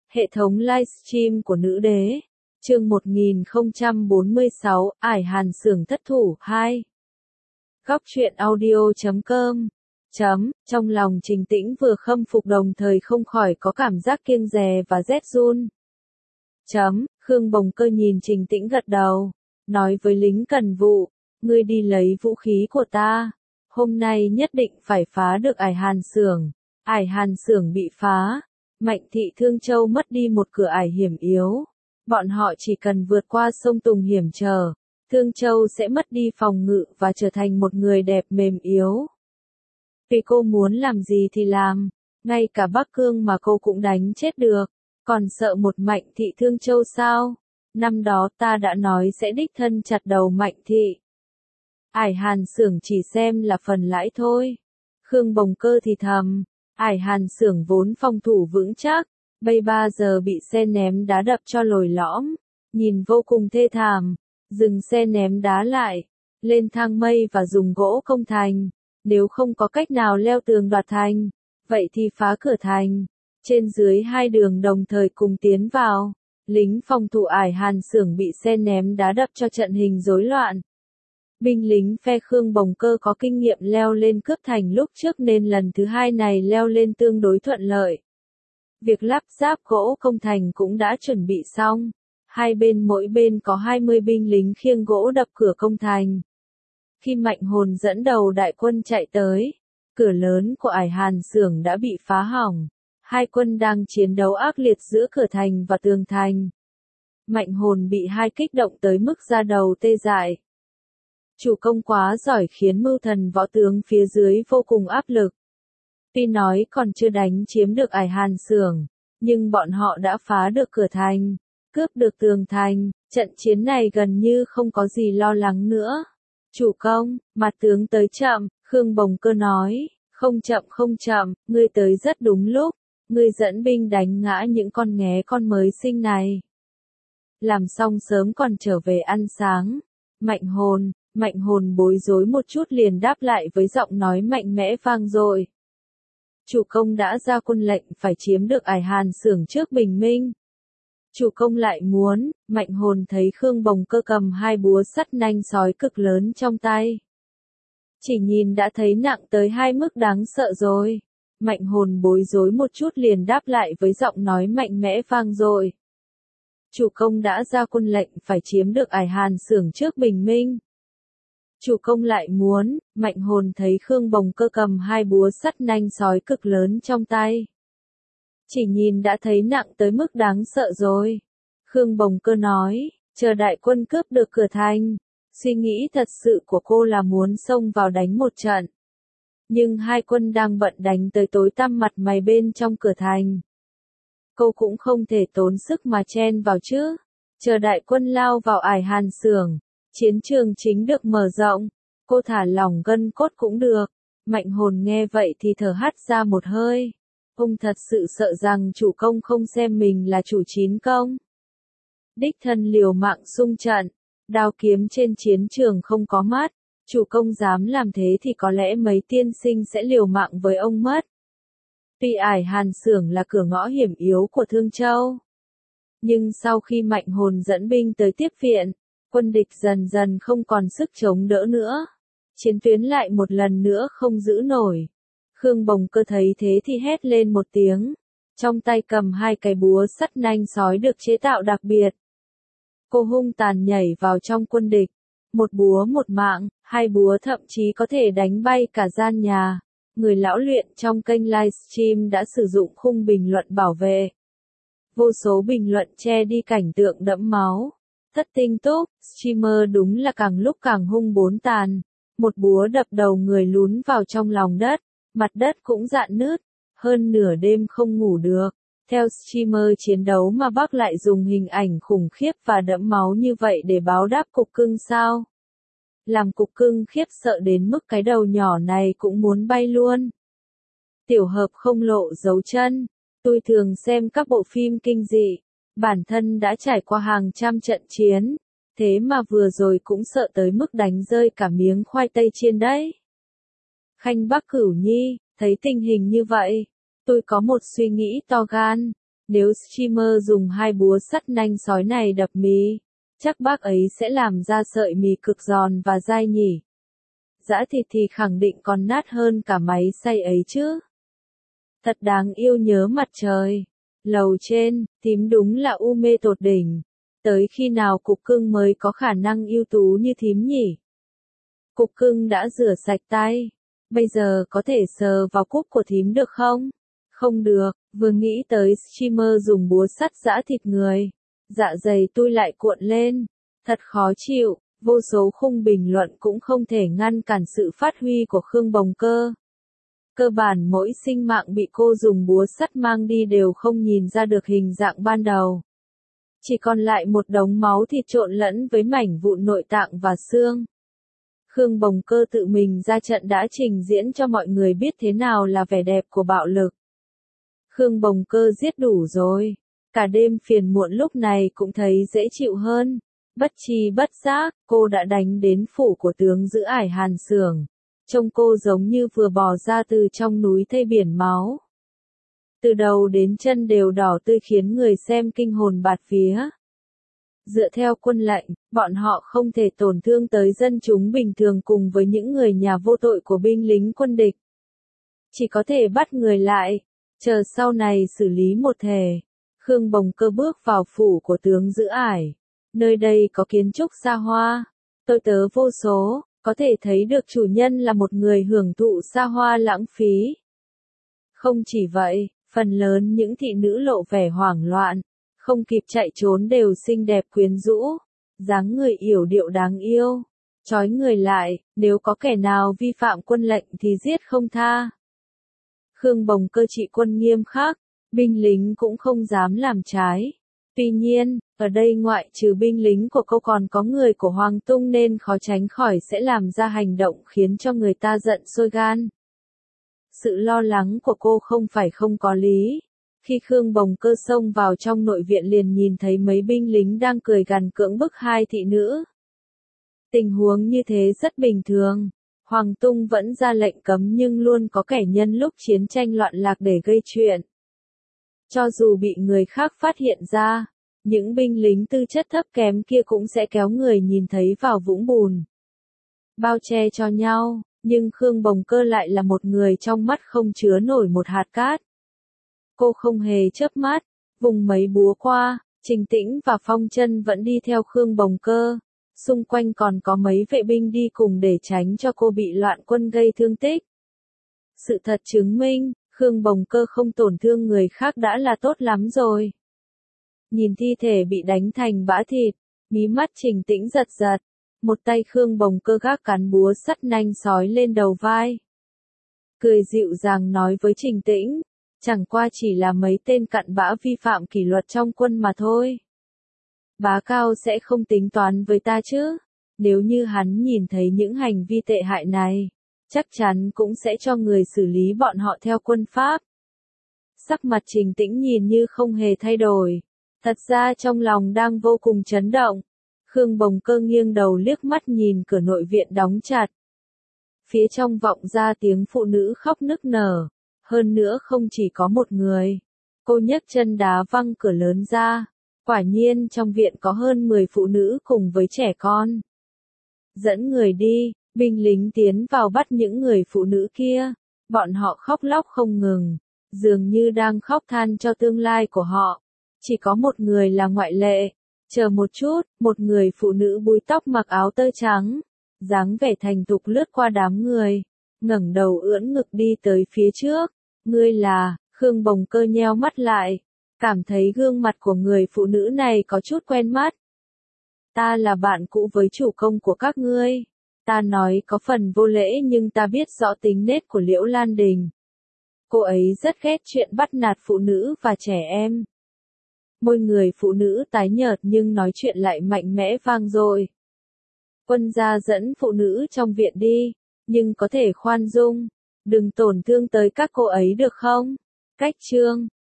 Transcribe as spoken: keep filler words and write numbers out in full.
Hệ thống livestream của nữ đế. Chương một nghìn không trăm bốn mươi sáu, Ải Hàn Xưởng thất thủ hai. Góc truyện audio chấm com. Chấm, trong lòng Trình Tĩnh vừa khâm phục đồng thời không khỏi có cảm giác kiêng dè và rét run. Chấm, Khương Bồng Cơ nhìn Trình Tĩnh gật đầu, nói với lính cần vụ, ngươi đi lấy vũ khí của ta, hôm nay nhất định phải phá được Ải Hàn Xưởng. Ải Hàn Xưởng bị phá, Mạnh thị Thương Châu mất đi một cửa ải hiểm yếu. Bọn họ chỉ cần vượt qua sông Tùng hiểm trở, Thương Châu sẽ mất đi phòng ngự và trở thành một người đẹp mềm yếu. Vì cô muốn làm gì thì làm, ngay cả Bắc Cương mà cô cũng đánh chết được, còn sợ một Mạnh thị Thương Châu sao? Năm đó ta đã nói sẽ đích thân chặt đầu Mạnh thị. Ải Hàn Xưởng chỉ xem là phần lãi thôi. Khương Bồng Cơ thì thầm, Ải Hàn Xưởng vốn phòng thủ vững chắc, bây ba giờ bị xe ném đá đập cho lồi lõm, nhìn vô cùng thê thảm, dừng xe ném đá lại, lên thang mây và dùng gỗ công thành, nếu không có cách nào leo tường đoạt thành, vậy thì phá cửa thành, trên dưới hai đường đồng thời cùng tiến vào, lính phòng thủ Ải Hàn Xưởng bị xe ném đá đập cho trận hình rối loạn. Binh lính phe Khương Bồng Cơ có kinh nghiệm leo lên cướp thành lúc trước nên lần thứ hai này leo lên tương đối thuận lợi. Việc lắp ráp gỗ công thành cũng đã chuẩn bị xong. Hai bên mỗi bên có hai mươi binh lính khiêng gỗ đập cửa công thành. Khi Mạnh Hồn dẫn đầu đại quân chạy tới, cửa lớn của Ải Hàn Xưởng đã bị phá hỏng. Hai quân đang chiến đấu ác liệt giữa cửa thành và tường thành. Mạnh Hồn bị hai kích động tới mức da đầu tê dại. Chủ công quá giỏi khiến mưu thần võ tướng phía dưới vô cùng áp lực. Tuy nói còn chưa đánh chiếm được Ải Hàn Xưởng, nhưng bọn họ đã phá được cửa thành, cướp được tường thành, trận chiến này gần như không có gì lo lắng nữa. Chủ công, mặt tướng tới chậm, Khương Bồng Cơ nói, không chậm không chậm, ngươi tới rất đúng lúc, ngươi dẫn binh đánh ngã những con nghé con mới sinh này. Làm xong sớm còn trở về ăn sáng. Mạnh Hồn, Mạnh Hồn bối rối một chút liền đáp lại với giọng nói mạnh mẽ vang dội. Chủ công đã ra quân lệnh phải chiếm được Ải Hàn Xưởng trước bình minh. Chủ công lại muốn, Mạnh Hồn thấy Khương Bồng Cơ cầm hai búa sắt nanh sói cực lớn trong tay. Chỉ nhìn đã thấy nặng tới hai mức đáng sợ rồi. Mạnh Hồn bối rối một chút liền đáp lại với giọng nói mạnh mẽ vang dội. Chủ công đã ra quân lệnh phải chiếm được Ải Hàn Xưởng trước bình minh. Chủ công lại muốn, Mạnh Hồn thấy Khương Bồng Cơ cầm hai búa sắt nanh sói cực lớn trong tay. Chỉ nhìn đã thấy nặng tới mức đáng sợ rồi. Khương Bồng Cơ nói, chờ đại quân cướp được cửa thành. Suy nghĩ thật sự của cô là muốn xông vào đánh một trận. Nhưng hai quân đang bận đánh tới tối tăm mặt mày bên trong cửa thành. Cô cũng không thể tốn sức mà chen vào chứ. Chờ đại quân lao vào Ải Hàn Xưởng. Chiến trường chính được mở rộng, cô thả lỏng gân cốt cũng được. Mạnh Hồn nghe vậy thì thở hắt ra một hơi. Ông thật sự sợ rằng chủ công không xem mình là chủ chiến công. Đích thân liều mạng xung trận, đao kiếm trên chiến trường không có mắt. Chủ công dám làm thế thì có lẽ mấy tiên sinh sẽ liều mạng với ông mất. Tuy Ải Hàn Xưởng là cửa ngõ hiểm yếu của Thương Châu. Nhưng sau khi Mạnh Hồn dẫn binh tới tiếp viện, quân địch dần dần không còn sức chống đỡ nữa. Chiến tuyến lại một lần nữa không giữ nổi. Khương Bồng Cơ thấy thế thì hét lên một tiếng. Trong tay cầm hai cái búa sắt nanh sói được chế tạo đặc biệt. Cô hung tàn nhảy vào trong quân địch. Một búa một mạng, hai búa thậm chí có thể đánh bay cả gian nhà. Người lão luyện trong kênh livestream đã sử dụng khung bình luận bảo vệ. Vô số bình luận che đi cảnh tượng đẫm máu. Thất tinh túc, streamer đúng là càng lúc càng hung bốn tàn. Một búa đập đầu người lún vào trong lòng đất, mặt đất cũng rạn nứt, hơn nửa đêm không ngủ được. Theo streamer chiến đấu mà bác lại dùng hình ảnh khủng khiếp và đẫm máu như vậy để báo đáp cục cưng sao? Làm cục cưng khiếp sợ đến mức cái đầu nhỏ này cũng muốn bay luôn. Tiểu hợp không lộ dấu chân. Tôi thường xem các bộ phim kinh dị. Bản thân đã trải qua hàng trăm trận chiến, thế mà vừa rồi cũng sợ tới mức đánh rơi cả miếng khoai tây chiên đấy. Khanh Bắc Cửu Nhi, thấy tình hình như vậy, tôi có một suy nghĩ to gan, Nếu streamer dùng hai búa sắt nanh sói này đập mì, chắc bác ấy sẽ làm ra sợi mì cực giòn và dai nhỉ. Giã thịt thì khẳng định còn nát hơn cả máy xay ấy chứ. Thật đáng yêu nhớ mặt trời. Lầu trên, thím đúng là u mê tột đỉnh. Tới khi nào cục cưng mới có khả năng ưu tú như thím nhỉ? Cục cưng đã rửa sạch tay. Bây giờ có thể sờ vào cúc của thím được không? Không được, vừa nghĩ tới streamer dùng búa sắt giã thịt người. Dạ dày tôi lại cuộn lên. Thật khó chịu, vô số khung bình luận cũng không thể ngăn cản sự phát huy của Khương Bồng Cơ. Cơ bản mỗi sinh mạng bị cô dùng búa sắt mang đi đều không nhìn ra được hình dạng ban đầu. Chỉ còn lại một đống máu thịt trộn lẫn với mảnh vụn nội tạng và xương. Khương Bồng Cơ tự mình ra trận đã trình diễn cho mọi người biết thế nào là vẻ đẹp của bạo lực. Khương Bồng Cơ giết đủ rồi. Cả đêm phiền muộn lúc này cũng thấy dễ chịu hơn. Bất tri bất giác, cô đã đánh đến phủ của tướng giữ ải Hàn Xưởng. Trông cô giống như vừa bò ra từ trong núi thây biển máu. Từ đầu đến chân đều đỏ tươi khiến người xem kinh hồn bạt vía. Dựa theo quân lệnh, bọn họ không thể tổn thương tới dân chúng bình thường cùng với những người nhà vô tội của binh lính quân địch. Chỉ có thể bắt người lại, chờ sau này xử lý một thể. Khương Bồng Cơ bước vào phủ của tướng giữ ải. Nơi đây có kiến trúc xa hoa, tôi tớ vô số, có thể thấy được chủ nhân là một người hưởng thụ xa hoa lãng phí. Không chỉ vậy, phần lớn những thị nữ lộ vẻ hoảng loạn, không kịp chạy trốn đều xinh đẹp quyến rũ, dáng người yểu điệu đáng yêu. Trói người lại, nếu có kẻ nào vi phạm quân lệnh thì giết không tha. Khương Bồng Cơ trị quân nghiêm khắc, binh lính cũng không dám làm trái. Tuy nhiên, ở đây ngoại trừ binh lính của cô còn có người của Hoàng Tung nên khó tránh khỏi sẽ làm ra hành động khiến cho người ta giận sôi gan. Sự lo lắng của cô không phải không có lý. Khi Khương Bồng Cơ xông vào trong nội viện liền nhìn thấy mấy binh lính đang cười gằn cưỡng bức hai thị nữ. Tình huống như thế rất bình thường. Hoàng Tung vẫn ra lệnh cấm nhưng luôn có kẻ nhân lúc chiến tranh loạn lạc để gây chuyện. Cho dù bị người khác phát hiện ra, những binh lính tư chất thấp kém kia cũng sẽ kéo người nhìn thấy vào vũng bùn. Bao che cho nhau, nhưng Khương Bồng Cơ lại là một người trong mắt không chứa nổi một hạt cát. Cô không hề chớp mắt, vùng mấy búa qua, Trình Tĩnh và Phong Chân vẫn đi theo Khương Bồng Cơ. Xung quanh còn có mấy vệ binh đi cùng để tránh cho cô bị loạn quân gây thương tích. Sự thật chứng minh, Khương Bồng Cơ không tổn thương người khác đã là tốt lắm rồi. Nhìn thi thể bị đánh thành bã thịt, mí mắt Trình Tĩnh giật giật. Một tay Khương Bồng Cơ gác cán búa sắt nanh sói lên đầu vai. Cười dịu dàng nói với Trình Tĩnh, chẳng qua chỉ là mấy tên cặn bã vi phạm kỷ luật trong quân mà thôi. Bá Cao sẽ không tính toán với ta chứ, nếu như hắn nhìn thấy những hành vi tệ hại này, chắc chắn cũng sẽ cho người xử lý bọn họ theo quân pháp. Sắc mặt Trình Tĩnh nhìn như không hề thay đổi, thật ra trong lòng đang vô cùng chấn động. Khương Bồng Cơ nghiêng đầu liếc mắt nhìn cửa nội viện đóng chặt. Phía trong vọng ra tiếng phụ nữ khóc nức nở, hơn nữa không chỉ có một người. Cô nhấc chân đá văng cửa lớn ra, quả nhiên trong viện có hơn mười phụ nữ cùng với trẻ con. Dẫn người đi, binh lính tiến vào bắt những người phụ nữ kia, bọn họ khóc lóc không ngừng, dường như đang khóc than cho tương lai của họ. Chỉ có một người là ngoại lệ. Chờ một chút, một người phụ nữ búi tóc mặc áo tơ trắng, dáng vẻ thành thục lướt qua đám người, ngẩng đầu ưỡn ngực đi tới phía trước. Ngươi là? Khương Bồng Cơ nheo mắt lại, cảm thấy gương mặt của người phụ nữ này có chút quen mắt. Ta là bạn cũ với chủ công của các ngươi. Ta nói có phần vô lễ nhưng ta biết rõ tính nết của Liễu Lan Đình. Cô ấy rất ghét chuyện bắt nạt phụ nữ và trẻ em. Môi người phụ nữ tái nhợt nhưng nói chuyện lại mạnh mẽ vang dội. Quân gia dẫn phụ nữ trong viện đi, nhưng có thể khoan dung, đừng tổn thương tới các cô ấy được không? Cách chương